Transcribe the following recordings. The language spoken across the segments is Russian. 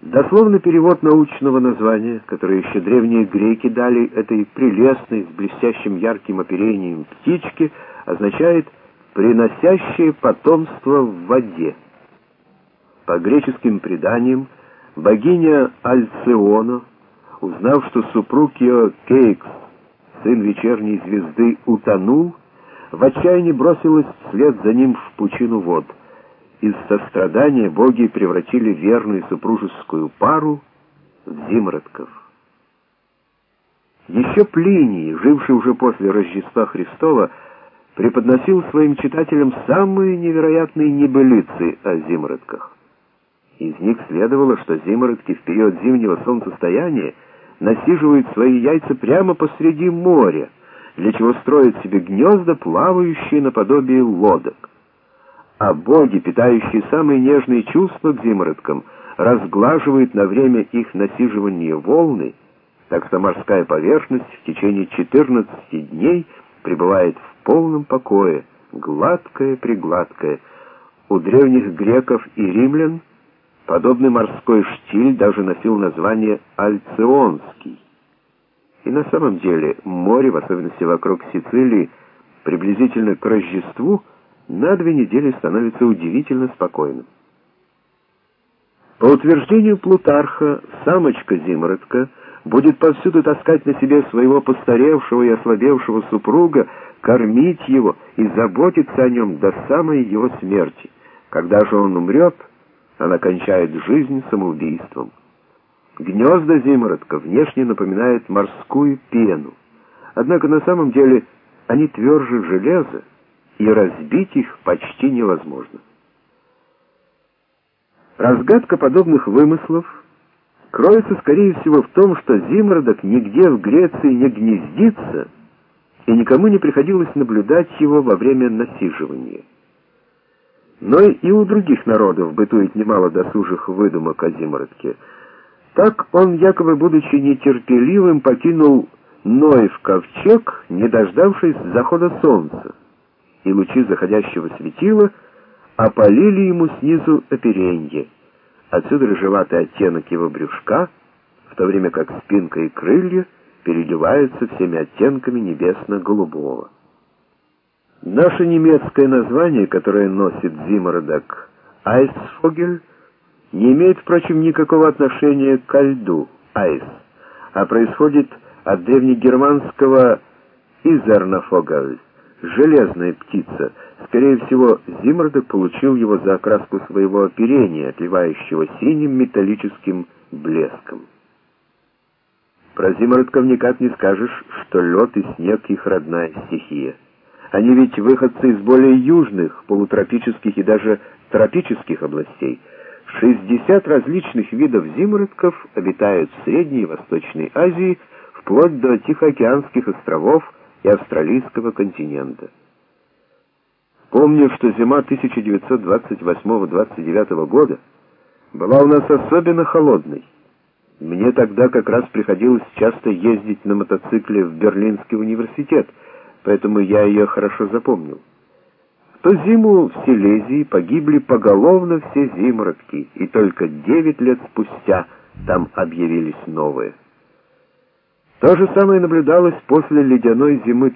Дословный перевод научного названия, которое еще древние греки дали этой прелестной, с блестящим ярким оперением птичке, означает «приносящее потомство в воде». По греческим преданиям, богиня Альциона, узнав, что супруг ее Кейкс, сын вечерней звезды, утонул, в отчаянии бросилась вслед за ним в пучину вод. Из сострадания боги превратили верную супружескую пару в зимородков. Еще Плиний, живший уже после Рождества Христова, преподносил своим читателям самые невероятные небылицы о зимородках. Из них следовало, что зимородки в период зимнего солнцестояния насиживают свои яйца прямо посреди моря, для чего строят себе гнезда, плавающие наподобие лодок. А боги, питающие самые нежные чувства к зимородкам, разглаживают на время их насиживания волны, так что морская поверхность в течение 14 дней пребывает в полном покое, гладкая-пригладкая. У древних греков и римлян подобный морской штиль даже носил название Альционский. И на самом деле море, в особенности вокруг Сицилии, приблизительно к Рождеству, на 2 недели становится удивительно спокойным. По утверждению Плутарха, самочка-зимородка будет повсюду таскать на себе своего постаревшего и ослабевшего супруга, кормить его и заботиться о нем до самой его смерти. Когда же он умрет, она кончает жизнь самоубийством. Гнезда зимородка внешне напоминают морскую пену, однако на самом деле они тверже железа, и разбить их почти невозможно. Разгадка подобных вымыслов кроется, скорее всего, в том, что зимородок нигде в Греции не гнездится, и никому не приходилось наблюдать его во время насиживания. Но и у других народов бытует немало досужих выдумок о зимородке. Так он, якобы будучи нетерпеливым, покинул Ноев ковчег, не дождавшись захода солнца, и лучи заходящего светила опалили ему снизу оперенье. Отсюда рыжеватый оттенок его брюшка, в то время как спинка и крылья переливаются всеми оттенками небесно-голубого. Наше немецкое название, которое носит зимородок «Айсфогель», не имеет, впрочем, никакого отношения ко льду «айс», а происходит от древнегерманского «изернафогель» — «железная птица». Скорее всего, зимородок получил его за окраску своего оперения, отливающего синим металлическим блеском. Про зимородков никак не скажешь, что лед и снег — их родная стихия. Они ведь выходцы из более южных, полутропических и даже тропических областей. 60 различных видов зимородков обитают в Средней и Восточной Азии, вплоть до Тихоокеанских островов и австралийского континента. Помню, что зима 1928-29 года была у нас особенно холодной. Мне тогда как раз приходилось часто ездить на мотоцикле в Берлинский университет, поэтому я ее хорошо запомнил. В ту зиму в Силезии погибли поголовно все зимородки, и только 9 лет спустя там объявились новые. То же самое наблюдалось после ледяной зимы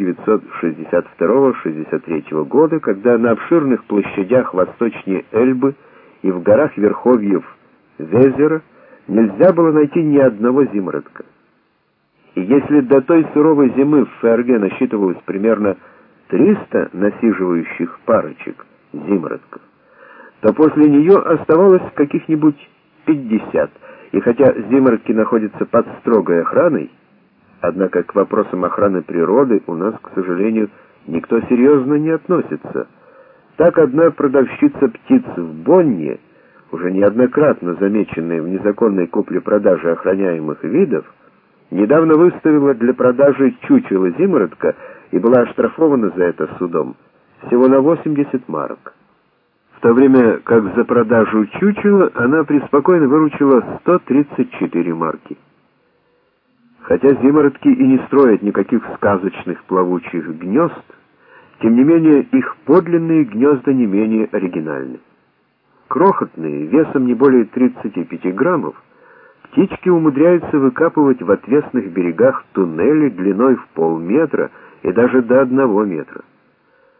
1962-63 года, когда на обширных площадях восточнее Эльбы и в горах верховьев Везера нельзя было найти ни одного зимородка. И если до той суровой зимы в ФРГ насчитывалось примерно 300 насиживающих парочек зимородков, то после нее оставалось каких-нибудь 50, и хотя зимородки находятся под строгой охраной, однако к вопросам охраны природы у нас, к сожалению, никто серьезно не относится. Так одна продавщица птиц в Бонне, уже неоднократно замеченная в незаконной купле-продаже охраняемых видов, недавно выставила для продажи чучело зимородка и была оштрафована за это судом всего на 80 марок. В то время как за продажу чучела она преспокойно выручила 134 марки. Хотя зимородки и не строят никаких сказочных плавучих гнезд, тем не менее их подлинные гнезда не менее оригинальны. крохотные, весом не более 35 граммов, птички умудряются выкапывать в отвесных берегах туннели длиной в полметра и даже до 1 метра.